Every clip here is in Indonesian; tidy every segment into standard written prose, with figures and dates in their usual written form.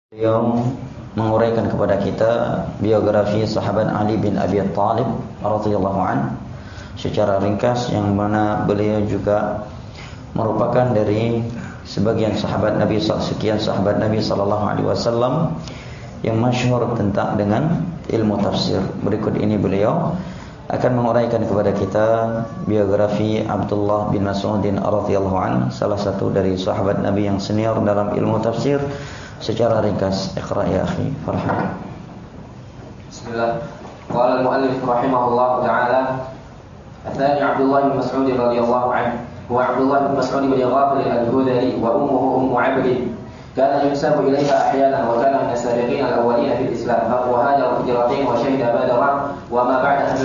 Beliau menguraikan kepada kita biografi sahabat Ali bin Abi Thalib radhiyallahu an secara ringkas, yang mana beliau juga merupakan dari sebagian sahabat Nabi, sekian sahabat Nabi sallallahu alaihi wasallam yang masyhur tentang dengan ilmu tafsir. Berikut ini beliau akan menguraikan kepada kita biografi Abdullah bin Mas'ud radhiyallahu an, salah satu dari sahabat Nabi yang senior dalam ilmu tafsir, secara ringkas. Iqra ya akhi Farhan. Bismillah. Qala al-muallif rahimahullah ta'ala, Athani Abdullah bin Mas'ud radhiyallahu anhu wa Abdullah bin Mas'ud bin Ghafil al-Hudhali wa ummuhu Ummu 'Abd. Kana yunsabu ilayha ahyanan wa kana min as-sabiqin al-awwalin fi al-Islam wa hajara hijratain wa shahida Badran wa ma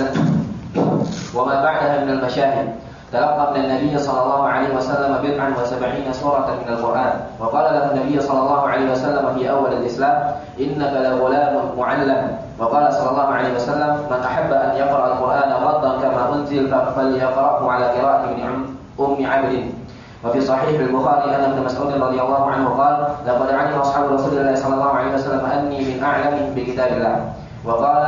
ba'daha min al-mashahid. تلقى من النبي صلى الله عليه وسلم 70 سورة من القرآن، وقال له النبي صلى الله عليه وسلم في أول الإسلام: إنك لغلام معلم. وقال صلى الله عليه وسلم: من أحب أن يقرأ القرآن غضا كما أنزل فليقرأه على قراءة من أم عبد. وفي صحيح البخاري أن ابن مسعود رضي الله عنه قال: لقد علم أصحاب رسول الله صلى الله عليه وسلم أني من أعلم بكتاب الله. وقال: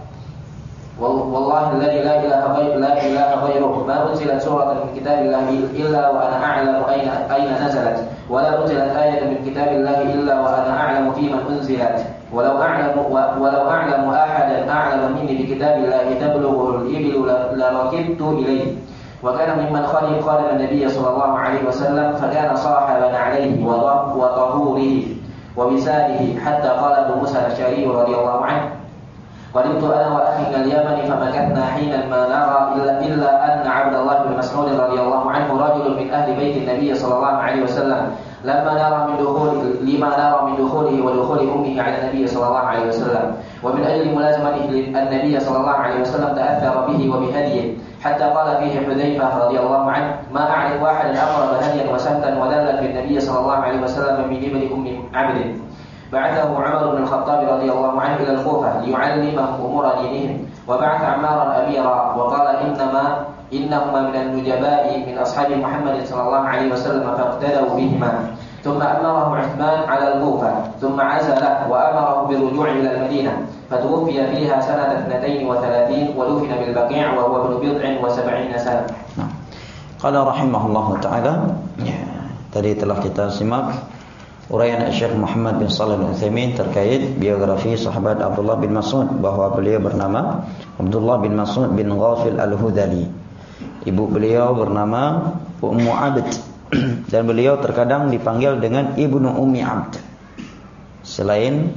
والله الذي لا إله غيره ما أنزلت سورة من كتاب الله إلا وأنا أعلم أين نزلت، ولا أنزلت آية من كتاب الله إلا وأنا أعلم في من أنزلت، ولو أعلم أحدا أعلم مني بكتاب الله تبلغه الإبل لركبت إليه. وكان ممن خالف النبي صلى الله عليه وسلم، فكان صاحبا عليه وطهوره ووساده، حتى قال أبو موسى الأشعري رضي الله عنه: قدمت أنا وأخي من اليمن فمكثنا حينا ما نرى إلا أن عبد الله بن مسعود رضي الله عنه رجل من أهل بيت النبي صلى الله عليه وسلم لما نرى من دخوله ودخول أمه على النبي صلى الله عليه وسلم، ومن أجل ملازمته النبي صلى الله عليه وسلم تأثر به وبهديه، حتى قال فيه حذيفة رضي الله عنه: ما أعرف أحدا أقرب هديا وسمتا ودلا بالنبي صلى الله عليه وسلم من ابن أم عبد. بعثه عمر بن الخطاب رضي الله عنه إلى الكوفة ليعلمهم أمور دينهم، وبعث عمارا أميرا، وقال: إنهما من النجباء من أصحاب محمد صلى الله عليه وسلم فاقتدوا بهما. ثم أمره عثمان على الكوفة، ثم عزله وأمره بالرجوع إلى المدينة، فتوفي فيها سنة 32 ودفن بالبقيع وهو ابن 70 سنة. قال رحمه الله تعالى. Tadi telah kita simak uraian Syekh Muhammad bin Shalih Al-Utsaimin terkait biografi sahabat Abdullah bin Mas'ud, bahwa beliau bernama Abdullah bin Mas'ud bin Ghafil Al-Hudhali. Ibu beliau bernama Ummu 'Abd dan beliau terkadang dipanggil dengan Ibnu Ummi 'Abd. Selain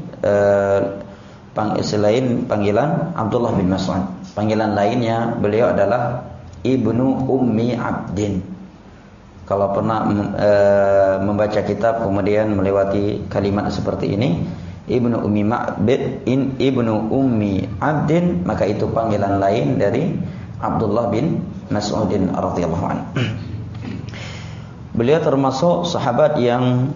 panggilan Abdullah bin Mas'ud, panggilan lainnya beliau adalah Ibnu Ummi 'Abdin. Kalau pernah membaca kitab kemudian melewati kalimat seperti ini, Ibnu Ummi 'Abdin, maka itu panggilan lain dari Abdullah bin Mas'udin radhiyallahu anhu. Beliau termasuk sahabat yang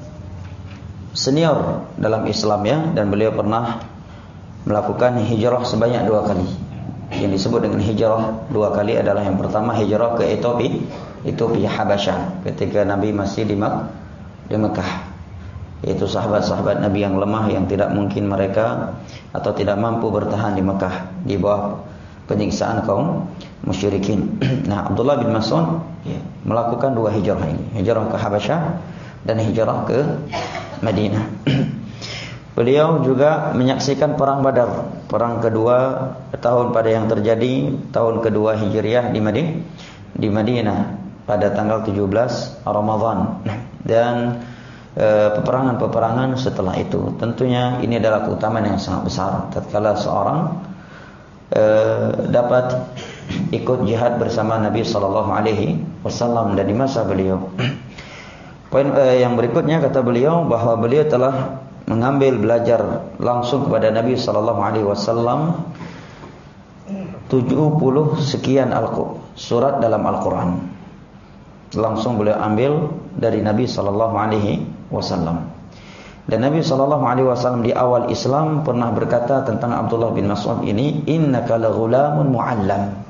senior dalam Islam ya, dan beliau pernah melakukan hijrah sebanyak 2 kali. Yang disebut dengan hijrah 2 kali adalah yang pertama hijrah ke Ethiopia Habasyah ketika Nabi masih di Mekah. Yaitu sahabat-sahabat Nabi yang lemah, yang tidak mungkin mereka atau tidak mampu bertahan di Mekah di bawah penyiksaan kaum musyrikin. Nah, Abdullah bin Mas'ud melakukan 2 hijrah ini, hijrah ke Habasyah dan hijrah ke Madinah. Beliau juga menyaksikan perang Badar, perang kedua yang terjadi tahun kedua Hijriah di Madinah pada tanggal 17 Ramadan, dan peperangan-peperangan setelah itu. Tentunya ini adalah keutamaan yang sangat besar tatkala seorang dapat ikut jihad bersama Nabi sallallahu alaihi wasallam dan di masa beliau. Poin yang berikutnya, kata beliau bahwa beliau telah mengambil belajar langsung kepada Nabi sallallahu alaihi wasallam 70 sekian surat dalam Al-Qur'an. Langsung beliau ambil dari Nabi sallallahu alaihi wasallam. Dan Nabi sallallahu alaihi wasallam di awal Islam pernah berkata tentang Abdullah bin Mas'ud ini, innaka laghulamun muallam.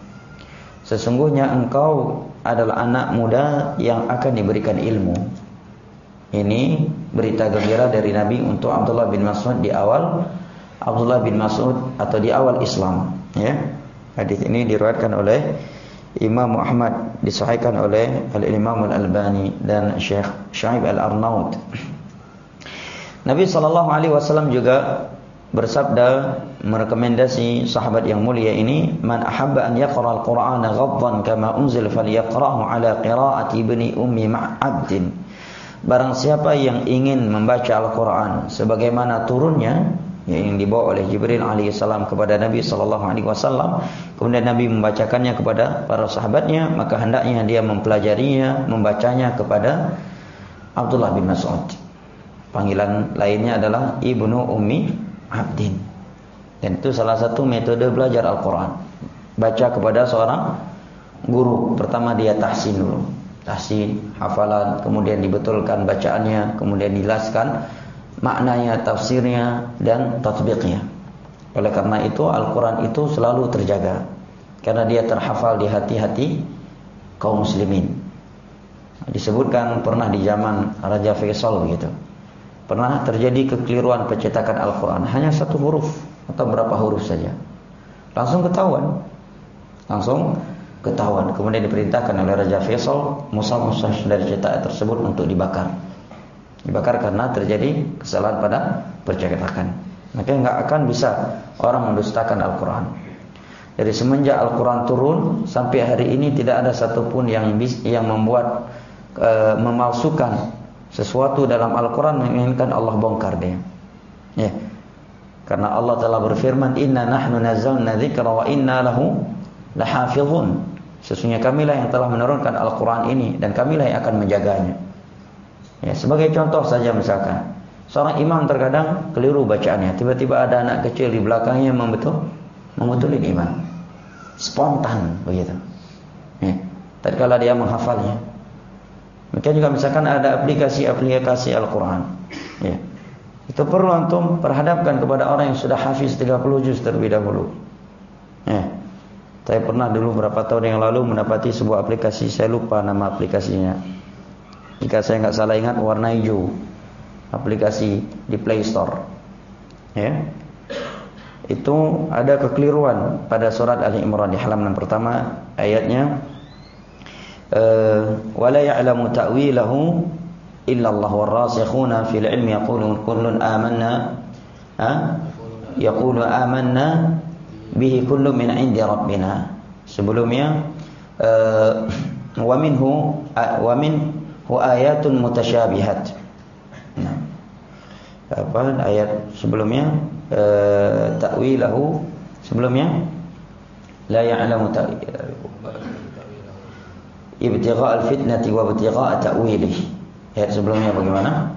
Sesungguhnya engkau adalah anak muda yang akan diberikan ilmu. Ini berita gembira dari Nabi untuk Abdullah bin Mas'ud di awal Abdullah bin Mas'ud atau di awal Islam, ya. Hadis ini diriwayatkan oleh Imam Muhammad, disahihkan oleh Al-Imam Al-Albani dan Syekh Shu'aib Al-Arnaud. Nabi SAW juga bersabda, merekomendasi sahabat yang mulia ini, man ahabba an yaqra al-Qur'ana ghaddan kama unzil falyaqra'hu ala qira'ati ibni ummi ma'abdin. Barang siapa yang ingin membaca Al-Quran sebagaimana turunnya, yang dibawa oleh Jibril alaihissalam kepada Nabi SAW, kemudian Nabi membacakannya kepada para sahabatnya, maka hendaknya dia mempelajarinya, membacanya kepada Abdullah bin Mas'ud. Panggilan lainnya adalah Ibnu Ummi Abdin. Dan itu salah satu metode belajar Al-Quran. Baca kepada seorang guru. Pertama dia tahsin dulu, tahsin, hafalan, kemudian dibetulkan bacaannya, kemudian dijelaskan maknanya, tafsirnya, dan tatbiqnya. Oleh karena itu Al-Quran itu selalu terjaga, karena dia terhafal di hati-hati kaum muslimin. Disebutkan pernah di zaman Raja Faisal begitu, pernah terjadi kekeliruan pencetakan Al-Quran, hanya satu huruf atau berapa huruf saja, langsung ketahuan. Kemudian diperintahkan oleh Raja Faisal mushaf-mushaf dari cetakan tersebut untuk dibakar karena terjadi kesalahan pada percetakan. Maka enggak akan bisa orang mendustakan Al-Quran. Dari semenjak Al-Quran turun sampai hari ini tidak ada satupun yang membuat memalsukan sesuatu dalam Al-Quran menginginkan Allah bongkar dia. Ya. Karena Allah telah berfirman, inna nahnu nazzalna dzikra wa inna lahu lahafizun. Sesungguhnya kamilah yang telah menurunkan Al-Quran ini dan kamilah yang akan menjaganya. Ya, sebagai contoh saja, misalkan seorang imam terkadang keliru bacaannya, tiba-tiba ada anak kecil di belakangnya membetulin imam, spontan begitu. Ya, tatkala dia menghafalnya. Maka juga misalkan ada aplikasi Al-Quran, ya, itu perlu antum perhadapkan kepada orang yang sudah hafiz 30 juz terlebih dahulu. Ya. Saya pernah dulu beberapa tahun yang lalu mendapati sebuah aplikasi, saya lupa nama aplikasinya. Jika saya nggak salah ingat, warna hijau, aplikasi di Play Store. Ya. Itu ada kekeliruan pada surat Ali Imran di halaman pertama, ayatnya wala ya'lamu ta'wilahu illa Allah warrasikhuna fil ilmi yaqulun kullun amanna yaqulu amanna bihi kullu min 'indi rabbina. Sebelumnya wa minhu ayatun mutasyabihat. Nah, apa ayat sebelumnya ta'wilahu, sebelumnya la ya'lamu ibtigha' al-fitnati wa ibtigha' ta'wilihi. Ayat sebelumnya bagaimana?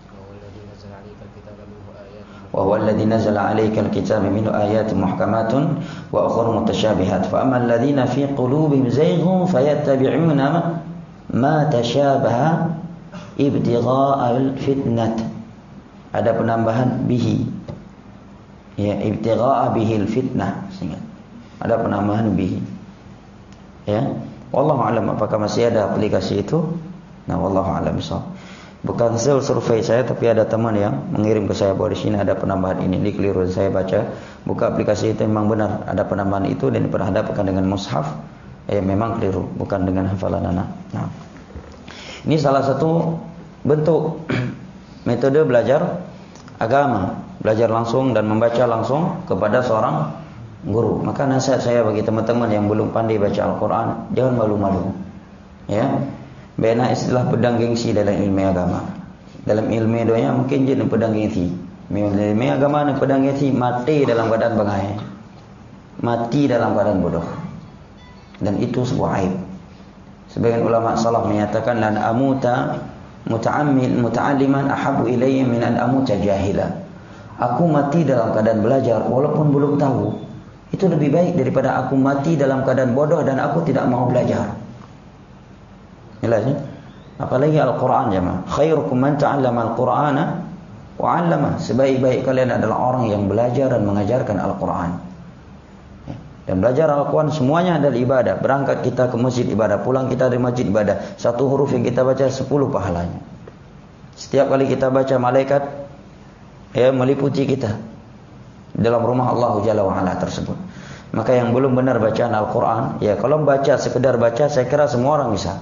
Wa huwa alladhi nazala 'alaika al-kitaba minhu ayatun muhkamatun wa ukhra mutasyabihat fa ammal ladzina fi qulubihim zayghun fayattabi'una ma tashabaha ibtigha' al-fitnati. Ada penambahan bihi, ya, ibtigha' bihi al-fitnah, sehingga ada penambahan bihi. Ya, wallahu alam apakah masih ada aplikasi itu. Nah, wallahu alam so. Bukan survei saya, tapi ada teman yang mengirim ke saya bahwa di sini ada penambahan ini. Ini keliru. Saya baca, buka aplikasi itu memang benar ada penambahan itu dan diperhadapkan dengan mushaf. Memang keliru, bukan dengan hafalan anak. Nah, ini salah satu bentuk metode belajar agama, belajar langsung dan membaca langsung kepada seorang guru. Maka nasihat saya bagi teman-teman yang belum pandai baca Al-Quran, jangan malu-malu. Ya, bena istilah pedang gengsi dalam ilmu agama. Dalam ilmu doanya mungkin jadi pedang gengsi. Ilmu agama ni pedang gengsi, mati dalam keadaan bangai, mati dalam keadaan bodoh. Dan itu sebuah aib. Sebagian ulama salaf menyatakan lan amuta muta'alliman ahabu ilayya min an amuta jahila. Aku mati dalam keadaan belajar walaupun belum tahu, itu lebih baik daripada aku mati dalam keadaan bodoh dan aku tidak mau belajar. Jelas ya? Apalagi Al-Quran, jemaah. Khairukum man ta'allama Al-Qur'ana wa 'allama. Sebaik-baik kalian adalah orang yang belajar dan mengajarkan Al-Quran. Dan belajar Al-Quran semuanya adalah ibadah. Berangkat kita ke masjid ibadah, pulang kita dari masjid ibadah. Satu huruf yang kita baca 10 pahalanya. Setiap kali kita baca, malaikat meliputi kita dalam rumah Allah Jalla wa Ala tersebut. Maka yang belum benar bacaan Al-Quran, kalau baca sekedar baca, saya kira semua orang bisa.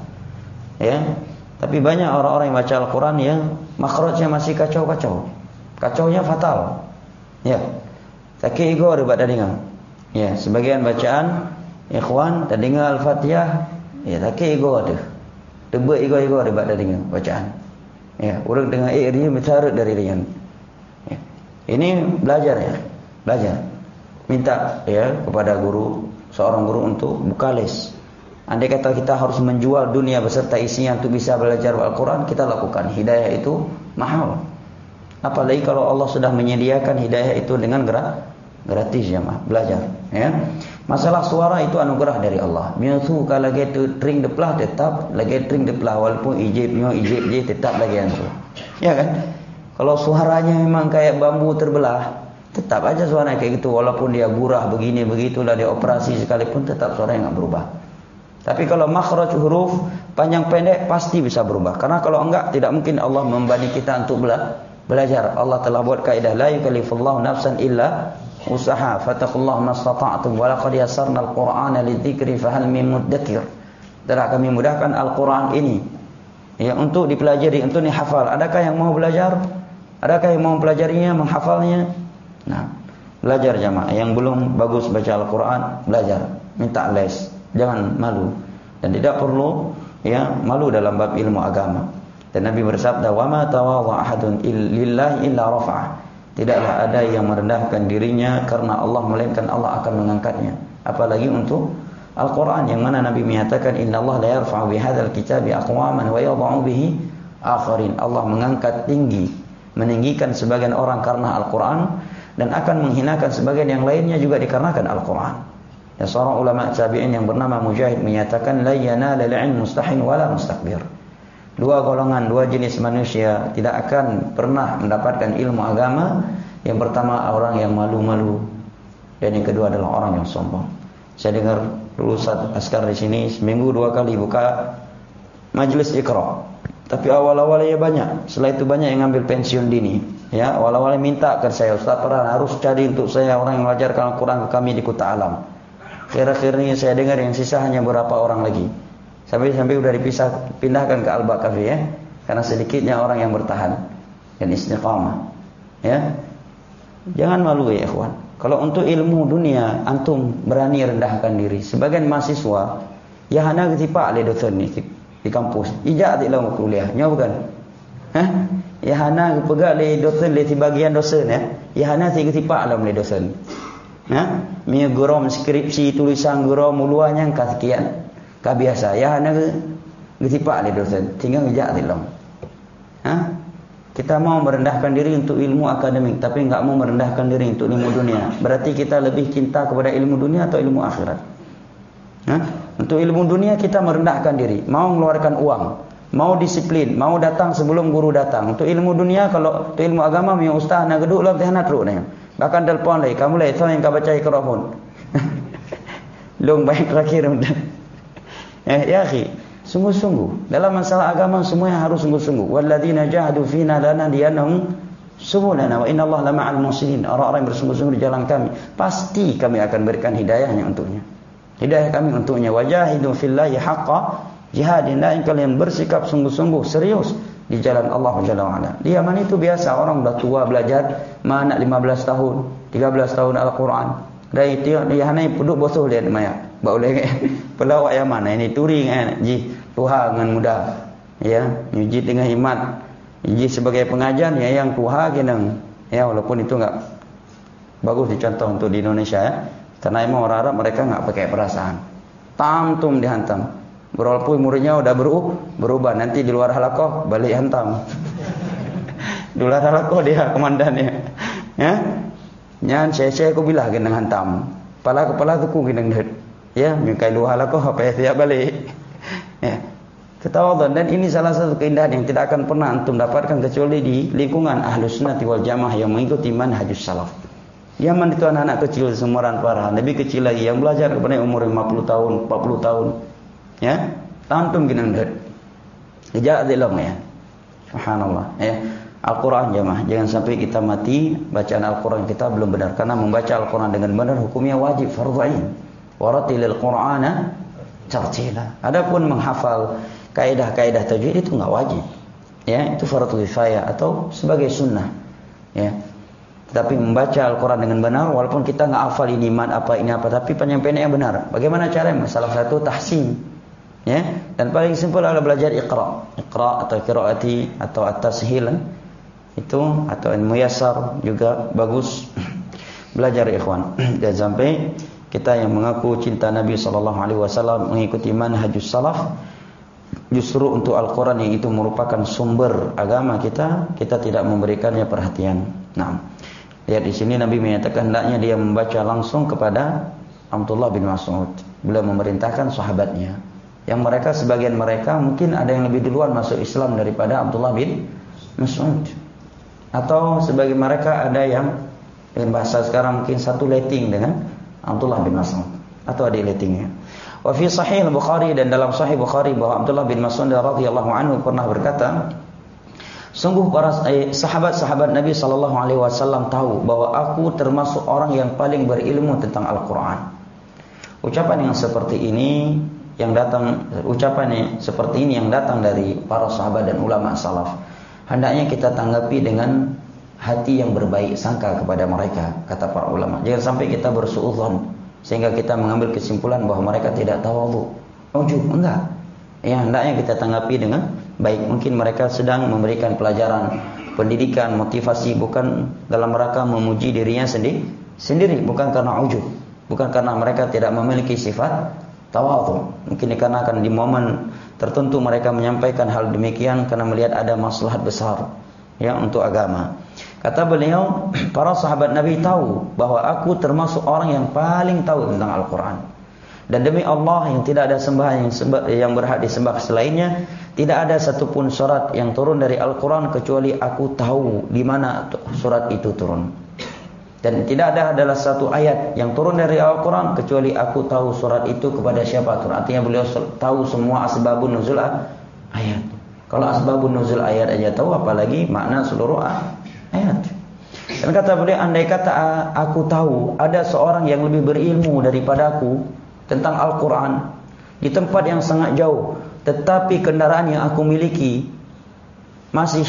Tapi banyak orang-orang yang baca Al-Quran yang makhrajnya masih kacau-kacau. Kacaunya fatal. Sakit ego ada pada dengar. Sebagian bacaan ikhwan tak dengar Al-Fatihah, sakit ego ada. Tebak ego ada pada dengar bacaan. Orang dengar dia mencarut dari dia. Ini belajar belajar. Minta kepada seorang guru untuk buka les. Andai kata kita harus menjual dunia beserta isinya untuk bisa belajar Al-Quran, kita lakukan. Hidayah itu mahal. Apalagi kalau Allah sudah menyediakan hidayah itu dengan gratis jemaah, belajar. Masalah suara itu anugerah dari Allah. Miatu kalau gitu tring deplah tetap lagi tring deplah walaupun ijibnya ijib tetap lagi antu. Kan? Kalau suaranya memang kayak bambu terbelah, tetap aja suara kayak gitu walaupun dia gurah begini begitulah dia operasi sekalipun tetap suaranya enggak berubah. Tapi kalau makhraj huruf panjang pendek pasti bisa berubah. Karena kalau enggak tidak mungkin Allah membani kita untuk belajar. Allah telah buat kaidah la yukallifullahu nafsan illa usaha fattaqullaha mastata'tum wa laqad yassarna al-Qur'ana lidzikri fahal min muddakir. Telah kami mudahkan Al-Qur'an ini untuk dipelajari, untuk dihafal. Adakah yang mau belajar? Adakah yang mau mempelajarinya, menghafalnya? Nah, belajar jamaah. Yang belum bagus baca Al-Quran, belajar. Minta les. Jangan malu. Dan tidak perlu malu dalam bab ilmu agama. Dan Nabi bersabda, "Wa ma tawadha ahadun lillahi illa rafa'ah." Tidaklah ada yang merendahkan dirinya karena Allah, melainkan Allah akan mengangkatnya. Apalagi untuk Al-Quran yang mana Nabi menyatakan, "Inna Allah la yarfa'u bihadzal kitabi aqwaman wa yadh'u bihi akharin." Allah mengangkat tinggi, meninggikan sebagian orang karena Al-Quran dan akan menghinakan sebagian yang lainnya juga dikarenakan Al-Quran. Seorang ulama tabi'in yang bernama Mujahid menyatakan, "La yanalul 'ilm mustahin wala mustakbir." Dua golongan, dua jenis manusia tidak akan pernah mendapatkan ilmu agama. Yang pertama orang yang malu-malu, dan yang kedua adalah orang yang sombong. Saya dengar dulu Ustaz Askar di sini seminggu 2 kali buka majelis Iqra. Tapi awal-awalnya banyak, setelah itu banyak yang ngambil pensiun dini. Awal-awalnya minta ke saya, "Ustaz Farhan harus cari untuk saya orang yang mengajarkan Al-Quran ke kami di Kota Alam." Kira-kiranya saya dengar yang sisa hanya beberapa orang lagi. Sampai sudah pindahkan ke Al-Ba Cafe karena sedikitnya orang yang bertahan dan istiqamah. Jangan malu ikhwan. Kalau untuk ilmu dunia antum berani rendahkan diri. Sebagian mahasiswa hana ketipak le dosen ni di kampus. Ijak tak lah kuliah. Nya bukan. Hana pegang le dosen le di bagian dosen hana ti ketipak dalam le dosen. Mi guru skripsi tulisan guru muluanya sekian. Biasa hana ketipak le dosen. Tinggal ijak tak lah. Kita mau merendahkan diri untuk ilmu akademik, tapi enggak mau merendahkan diri untuk ilmu dunia. Berarti kita lebih cinta kepada ilmu dunia atau ilmu akhirat? Untuk ilmu dunia kita merendahkan diri, mau mengeluarkan uang, mau disiplin, mau datang sebelum guru datang. Untuk ilmu dunia, kalau untuk ilmu agama, mi ustaz nak geduk lah teh nak teruk ni. Bahkan telefon lagi, kamu leh tahu yang kau baca Iqra pun. Long baik terakhir mudah. Ya akhi, sungguh-sungguh dalam masalah agama semuanya harus sungguh-sungguh. Walladzina jahadu fina lanahdiyannahum subulana wa innallaha lama'al muhsinin. Orang-orang yang bersungguh-sungguh di jalan kami, pasti kami akan berikan hidayahnya untuknya. Hidayah kami untuknya. Wajahidu fillahi haqqa jihadin. Dan kalian bersikap sungguh-sungguh serius di jalan Allah Jalla wa Ala. Di Yaman itu biasa orang dah tua belajar, anak 15 tahun, 13 tahun Al-Quran. Dan itu dia hanya duduk bosuh dia maya. Boleh pelawak Yaman ini touring ji tuha dengan mudah. Nyuji dengan himat. Ji sebagai pengajar yang tuha kenang. Walaupun itu enggak bagus dicontoh untuk di Indonesia karena emang orang Arab mereka enggak pakai perasaan. Tamtum dihantam. Walaupun muridnya udah berubah, nanti di luar halaqah balik hantam. Di luar halaqah dia komandannya. Nyan saya aku bilah kena hantam. Kepala tu ku kena ndet. Mingkai luar halaqah apa siap balik. Ketawadan, dan ini salah satu keindahan yang tidak akan pernah antum dapatkan kecuali di lingkungan Ahlus Sunnah wal Jamaah yang mengikuti manhajus salaf. Yaman itu anak-anak kecil seumuran Farhan, lebih kecil lagi yang belajar kepada umur 50 tahun, 40 tahun. Antum kena ndet. Ijak dilong Subhanallah, ya. Al-Quran jemaah, jangan sampai kita mati bacaan Al-Quran kita belum benar. Karena membaca Al-Quran dengan benar hukumnya wajib, fardhu ain. Waratilil Qur'ana tartila. Adapun menghafal kaidah-kaidah tajwid itu enggak wajib. Ya, itu fardhu kifayah atau sebagai sunnah. Ya. Tapi membaca Al-Quran dengan benar walaupun kita enggak hafal ini mat apa ini apa, tapi penyampaiannya yang benar. Bagaimana caranya? Salah satu tahsin. Ya, dan paling simpel adalah belajar Iqra atau qiraati atau at-tashil. Itu atau al-muyassar juga bagus. Belajar ikhwan. Dan sampai kita yang mengaku cinta Nabi SAW mengikuti manhajus salaf, justru untuk Al-Quran yang itu merupakan sumber agama kita tidak memberikannya perhatian. Nah, lihat di sini Nabi menyatakan hendaknya dia membaca langsung kepada Abdullah bin Mas'ud. Beliau memerintahkan sahabatnya, yang mereka sebagian mereka mungkin ada yang lebih duluan masuk Islam daripada Abdullah bin Mas'ud. Atau sebagian mereka ada yang dengan bahasa sekarang mungkin satu letting dengan Abdullah bin Mas'ud atau ada lettingnya. Wa fi sahih Bukhari, dan dalam sahih Bukhari bahwa Abdullah bin Mas'ud radhiyallahu anhu pernah berkata, sungguh para sahabat-sahabat Nabi sallallahu alaihi wasallam tahu bahwa aku termasuk orang yang paling berilmu tentang Al-Qur'an. Ucapan seperti ini yang datang dari para sahabat dan ulama salaf. Hendaknya kita tanggapi dengan hati yang berbaik sangka kepada mereka, kata para ulama. Jangan sampai kita bersuudzon sehingga kita mengambil kesimpulan bahwa mereka tidak tawadhu. Ujub, enggak. Ya, hendaknya kita tanggapi dengan baik. Mungkin mereka sedang memberikan pelajaran, pendidikan, motivasi bukan dalam rangka memuji dirinya sendiri, bukan karena ujub, bukan karena mereka tidak memiliki sifat tawadhu. Mungkin dikarenakan di momen tertentu mereka menyampaikan hal demikian karena melihat ada maslahat besar ya untuk agama. Kata beliau, para sahabat Nabi tahu bahwa aku termasuk orang yang paling tahu tentang Al-Quran. Dan demi Allah yang tidak ada sembahan yang berhak disembah selainnya, tidak ada satupun surat yang turun dari Al-Quran kecuali aku tahu di mana surat itu turun. Dan tidak adalah satu ayat yang turun dari Al-Quran kecuali aku tahu surat itu kepada siapa turun. Artinya beliau tahu semua asbabun nuzul ayat. Kalau asbabun nuzul ayat aja tahu, apalagi makna seluruh ayat. Dan kata beliau, andai kata aku tahu ada seorang yang lebih berilmu daripada aku tentang Al-Quran di tempat yang sangat jauh, tetapi kendaraan yang aku miliki masih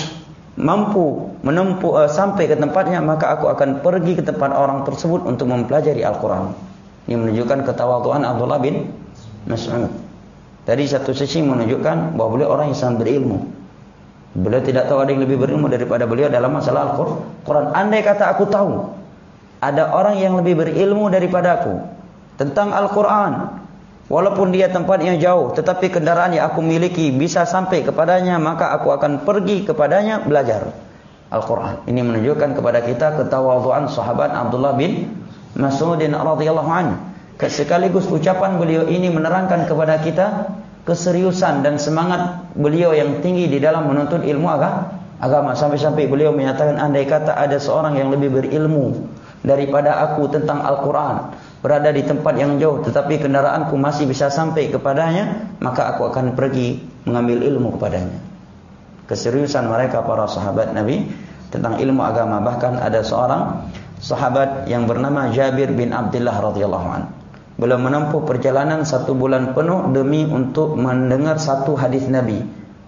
mampu menempuh sampai ke tempatnya, maka aku akan pergi ke tempat orang tersebut untuk mempelajari Al-Quran. Ini menunjukkan ketawadhuan Abdullah bin Mas'ud. Dari satu sisi menunjukkan bahwa beliau orang yang sangat berilmu. Beliau tidak tahu ada yang lebih berilmu daripada beliau dalam masalah Al-Quran. Andai kata aku tahu ada orang yang lebih berilmu daripada aku tentang Al-Quran, walaupun dia tempatnya jauh, tetapi kendaraan yang aku miliki bisa sampai kepadanya, maka aku akan pergi kepadanya belajar Al-Quran. Ini menunjukkan kepada kita ketawadhuan sahabat Abdullah bin Mas'ud radhiyallahu anhu. Sekaligus ucapan beliau ini menerangkan kepada kita keseriusan dan semangat beliau yang tinggi di dalam menuntut ilmu agama. Sampai-sampai beliau menyatakan, andai kata ada seorang yang lebih berilmu daripada aku tentang Al-Quran, berada di tempat yang jauh tetapi kendaraanku masih bisa sampai kepadanya, maka aku akan pergi mengambil ilmu kepadanya. Keseriusan mereka para sahabat Nabi tentang ilmu agama. Bahkan ada seorang sahabat yang bernama Jabir bin Abdullah radhiyallahu anhu. Beliau menempuh perjalanan 1 bulan penuh demi untuk mendengar satu hadis Nabi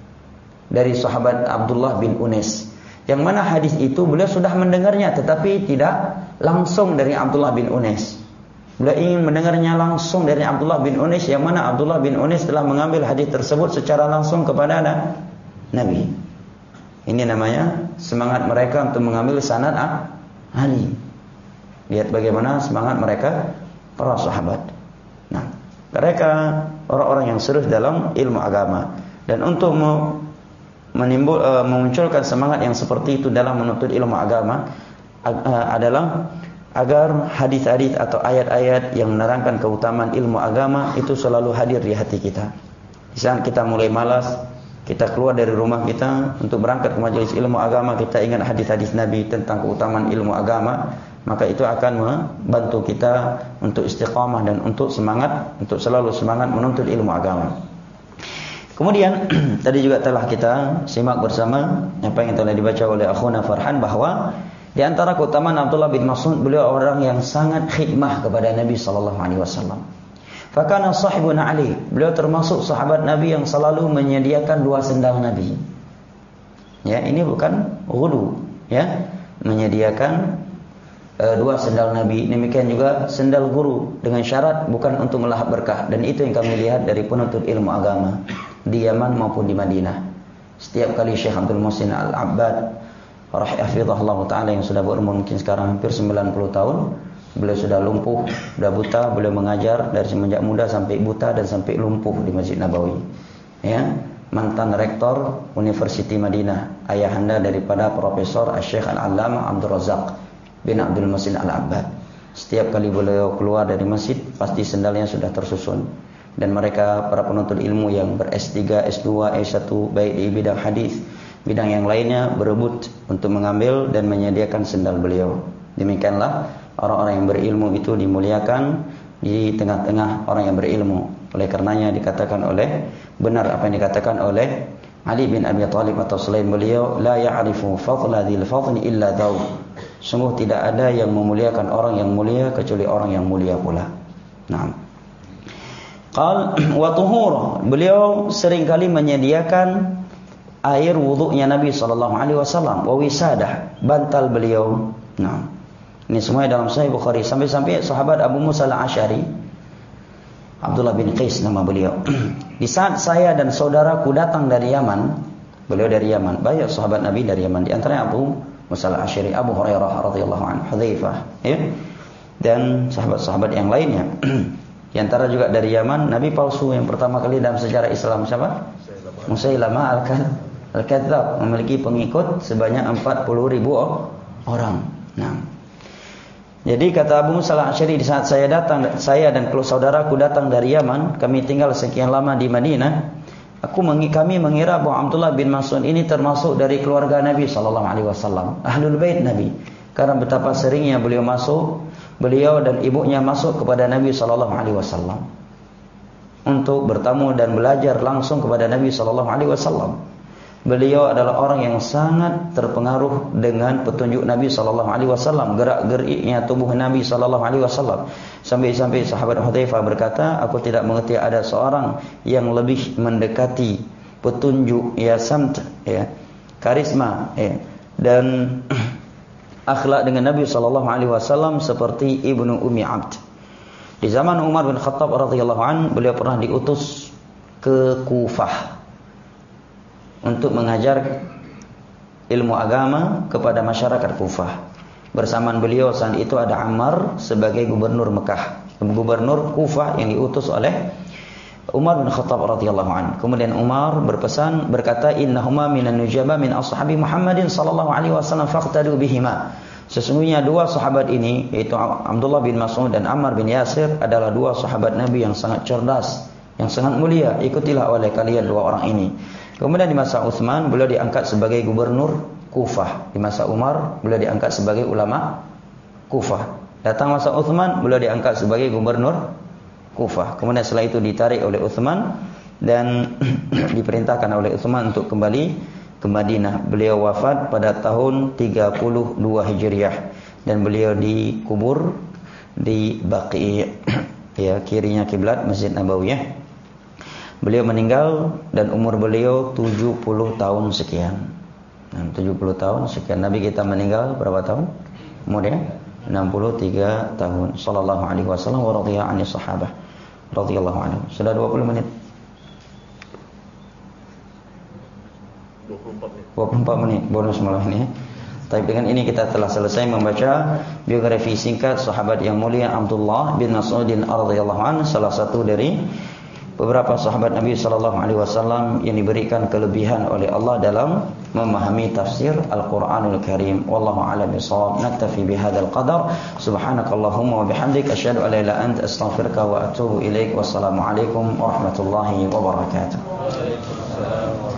dari sahabat Abdullah bin Unais. Yang mana hadis itu beliau sudah mendengarnya tetapi tidak langsung dari Abdullah bin Unais. Beliau ingin mendengarnya langsung dari Abdullah bin Unais, yang mana Abdullah bin Unais telah mengambil hadis tersebut secara langsung kepada Nabi. Ini namanya semangat mereka untuk mengambil sanad ahli. Lihat bagaimana semangat mereka para sahabat. Nah, mereka orang-orang yang serius dalam ilmu agama. Dan untuk memunculkan semangat yang seperti itu dalam menuntut ilmu agama adalah agar hadis-hadis atau ayat-ayat yang menerangkan keutamaan ilmu agama itu selalu hadir di hati kita. Di saat kita mulai malas, kita keluar dari rumah kita untuk berangkat ke majelis ilmu agama, kita ingat hadis-hadis Nabi tentang keutamaan ilmu agama, maka itu akan membantu kita untuk istiqamah dan untuk semangat, untuk selalu semangat menuntut ilmu agama. Kemudian tadi juga telah kita simak bersama apa yang telah dibaca oleh akhuna Farhan, bahwa di antara keutamaan Abdullah bin Mas'ud, beliau orang yang sangat khidmah kepada Nabi sallallahu alaihi wasallam. Fakana sahibuna Ali, beliau termasuk sahabat Nabi yang selalu menyediakan 2 sendal Nabi. Ya, ini bukan ghudu, ya, menyediakan 2 sendal Nabi. Demikian juga sendal guru, dengan syarat bukan untuk melahap berkah. Dan itu yang kami lihat dari penuntut ilmu agama di Yaman maupun di Madinah. Setiap kali Syekh Abdul Muhsin Al-Abbad rahimahullah taala, yang sudah berumur mungkin sekarang hampir 90 tahun, beliau sudah lumpuh, sudah buta, beliau mengajar dari semenjak muda sampai buta dan sampai lumpuh di Masjid Nabawi. Ya, mantan rektor Universiti Madinah, ayahanda daripada Profesor Syekh Al-Allamah Abdul Razak bin Abdul Muhsin Al-Abbad. Setiap kali beliau keluar dari masjid, pasti sendalnya sudah tersusun. Dan mereka para penuntut ilmu yang ber-S3, S2, S1 baik di bidang hadis, bidang yang lainnya, berebut untuk mengambil dan menyediakan sendal beliau. Demikianlah orang-orang yang berilmu itu dimuliakan di tengah-tengah orang yang berilmu. Oleh karenanya dikatakan oleh, benar apa yang dikatakan oleh Ali bin Abi Thalib atau selain beliau, la ya'rifu fadla dzil fadli illa dzau. Sungguh tidak ada yang memuliakan orang yang mulia kecuali orang yang mulia pula. Nah, qal wa tuhur, beliau seringkali menyediakan air wudunya Nabi sallallahu alaihi wasallam, wa wisadah, bantal beliau. Nah, ini semua dalam Sahih Bukhari. Sampai-sampai sahabat Abu Musa Al-Asy'ari, Abdullah bin Qais nama beliau, di saat saya dan saudaraku datang dari Yaman, beliau dari Yaman, banyak sahabat Nabi dari Yaman, di antaranya Abu Musa Al-Asy'ari, Abu Hurairah radhiyallahu anhu, Hudzaifah, ya, dan sahabat-sahabat yang lainnya. Di antara juga dari Yaman, Nabi palsu yang pertama kali dalam sejarah Islam siapa? Musailamah Al-Kadzdzab, memiliki pengikut sebanyak 40.000 orang. Nah, jadi kata Abu Musa Al-Asy'ari, di saat saya dan saudaraku datang dari Yaman, kami tinggal sekian lama di Madinah, kami mengira bahwa Abdullah bin Mas'ud ini termasuk dari keluarga Nabi sallallahu alaihi wasallam, ahlul bait Nabi, karena betapa seringnya beliau dan ibunya masuk kepada Nabi sallallahu alaihi wasallam untuk bertamu dan belajar langsung kepada Nabi sallallahu alaihi wasallam. Beliau adalah orang yang sangat terpengaruh dengan petunjuk Nabi sallallahu alaihi wasallam, gerak-geriknya tubuh Nabi sallallahu alaihi wasallam. Sampai-sampai sahabat Hudzaifah berkata, aku tidak mengerti ada seorang yang lebih mendekati petunjuk, ya, samt, ya, karisma, ya, dan akhlak dengan Nabi sallallahu alaihi wasallam seperti Ibnu Ummi Abd. Di zaman Umar bin Khattab radhiyallahu an, beliau pernah diutus ke Kufah untuk mengajar ilmu agama kepada masyarakat Kufah. Bersamaan beliau saat itu ada Ammar sebagai gubernur Mekah, gubernur Kufah yang diutus oleh Umar bin Khattab radhiyallahu anhu. Kemudian Umar berpesan, berkata, innahuma minan nujaba min ashabi Muhammadin sallallahu alaihi wasallam faqtadu bihima. Sesungguhnya 2 sahabat ini, yaitu Abdullah bin Mas'ud dan Ammar bin Yasir, adalah 2 sahabat Nabi yang sangat cerdas, yang sangat mulia. Ikutilah oleh kalian 2 orang ini. Kemudian di masa Utsman beliau diangkat sebagai gubernur Kufah. Di masa Umar beliau diangkat sebagai ulama Kufah. Datang masa Utsman beliau diangkat sebagai gubernur Kufah. Kemudian setelah itu ditarik oleh Utsman dan diperintahkan oleh Utsman untuk kembali ke Madinah. Beliau wafat pada tahun 32 Hijriah dan beliau dikubur di Baqi', ya, kirinya kiblat Masjid Nabawiyah. Beliau meninggal dan umur beliau 70 tahun sekian. 70 tahun sekian. Nabi kita meninggal berapa tahun? Umurnya 63 tahun. Sallallahu alaihi wasallam wa radhiya 'anil sahabah radhiyallahu anhum. Sudah 20 menit. 24 menit bonus malam ini. Tapi dengan ini kita telah selesai membaca biografi singkat sahabat yang mulia Abdullah bin Mas'udin radhiyallahu anhu, salah satu dari beberapa sahabat Nabi sallallahu alaihi wasallam yang diberikan kelebihan oleh Allah dalam memahami tafsir Al-Qur'anul Karim. Wallahu a'lam bishawab. Naktafi bihadzal qadar. Subhanakallahumma wa bihamdika asyhadu an la ilaha illa anta astaghfiruka wa atubu ilaik. Wassalamu alaikum warahmatullahi wabarakatuh.